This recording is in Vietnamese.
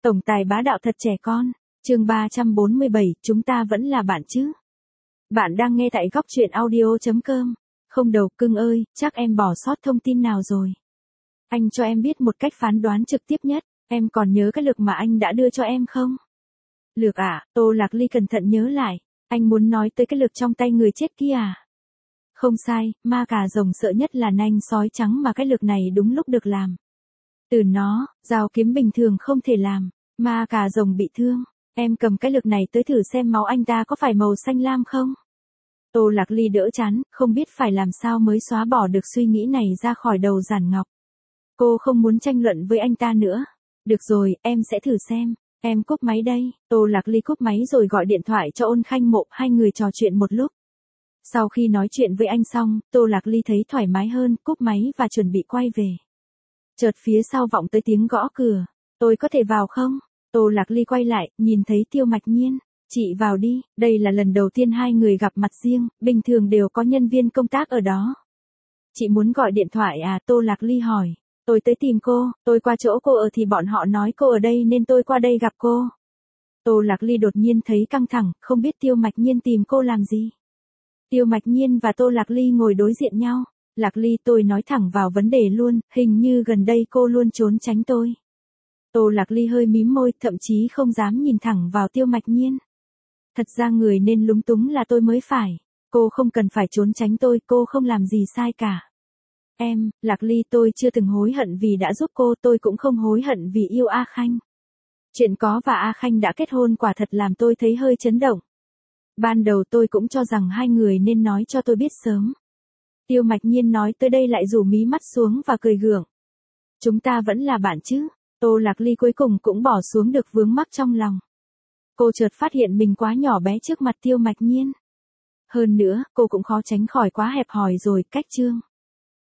Tổng tài bá đạo thật trẻ con. Chương 347, chúng ta vẫn là bạn chứ? Bạn đang nghe tại góc truyện audio.com. Không đầu cưng ơi, chắc em bỏ sót thông tin nào rồi. Anh cho em biết một cách phán đoán trực tiếp nhất, em còn nhớ cái lược mà anh đã đưa cho em không? Lược à, Tô Lạc Ly cẩn thận nhớ lại, anh muốn nói tới cái lược trong tay người chết kia à? Không sai, ma cà rồng sợ nhất là nanh sói trắng mà cái lược này đúng lúc được làm. Từ nó, dao kiếm bình thường không thể làm, ma cà rồng bị thương. Em cầm cái lược này tới thử xem máu anh ta có phải màu xanh lam không? Tô Lạc Ly đỡ chán, không biết phải làm sao mới xóa bỏ được suy nghĩ này ra khỏi đầu Giản Ngọc. Cô không muốn tranh luận với anh ta nữa. Được rồi, em sẽ thử xem. Em cúp máy đây. Tô Lạc Ly cúp máy rồi gọi điện thoại cho Ôn Khanh Mộ, hai người trò chuyện một lúc. Sau khi nói chuyện với anh xong, Tô Lạc Ly thấy thoải mái hơn, cúp máy và chuẩn bị quay về. Chợt phía sau vọng tới tiếng gõ cửa. Tôi có thể vào không? Tô Lạc Ly quay lại, nhìn thấy Tiêu Mạch Nhiên. Chị vào đi, đây là lần đầu tiên hai người gặp mặt riêng, bình thường đều có nhân viên công tác ở đó. Chị muốn gọi điện thoại à? Tô Lạc Ly hỏi. Tôi tới tìm cô, tôi qua chỗ cô ở thì bọn họ nói cô ở đây nên tôi qua đây gặp cô. Tô Lạc Ly đột nhiên thấy căng thẳng, không biết Tiêu Mạch Nhiên tìm cô làm gì. Tiêu Mạch Nhiên và Tô Lạc Ly ngồi đối diện nhau. Lạc Ly, tôi nói thẳng vào vấn đề luôn, hình như gần đây cô luôn trốn tránh tôi. Tô Lạc Ly hơi mím môi, thậm chí không dám nhìn thẳng vào Tiêu Mạch Nhiên. Thật ra người nên lúng túng là tôi mới phải. Cô không cần phải trốn tránh tôi, cô không làm gì sai cả. Em, Lạc Ly, tôi chưa từng hối hận vì đã giúp cô, tôi cũng không hối hận vì yêu A Khanh. Chuyện có và A Khanh đã kết hôn quả thật làm tôi thấy hơi chấn động. Ban đầu tôi cũng cho rằng hai người nên nói cho tôi biết sớm. Tiêu Mạch Nhiên nói tới đây lại rủ mí mắt xuống và cười gượng. Chúng ta vẫn là bạn chứ? Tô Lạc Ly cuối cùng cũng bỏ xuống được vướng mắc trong lòng. Cô chợt phát hiện mình quá nhỏ bé trước mặt Tiêu Mạch Nhiên. Hơn nữa, cô cũng khó tránh khỏi quá hẹp hòi rồi, cách chương.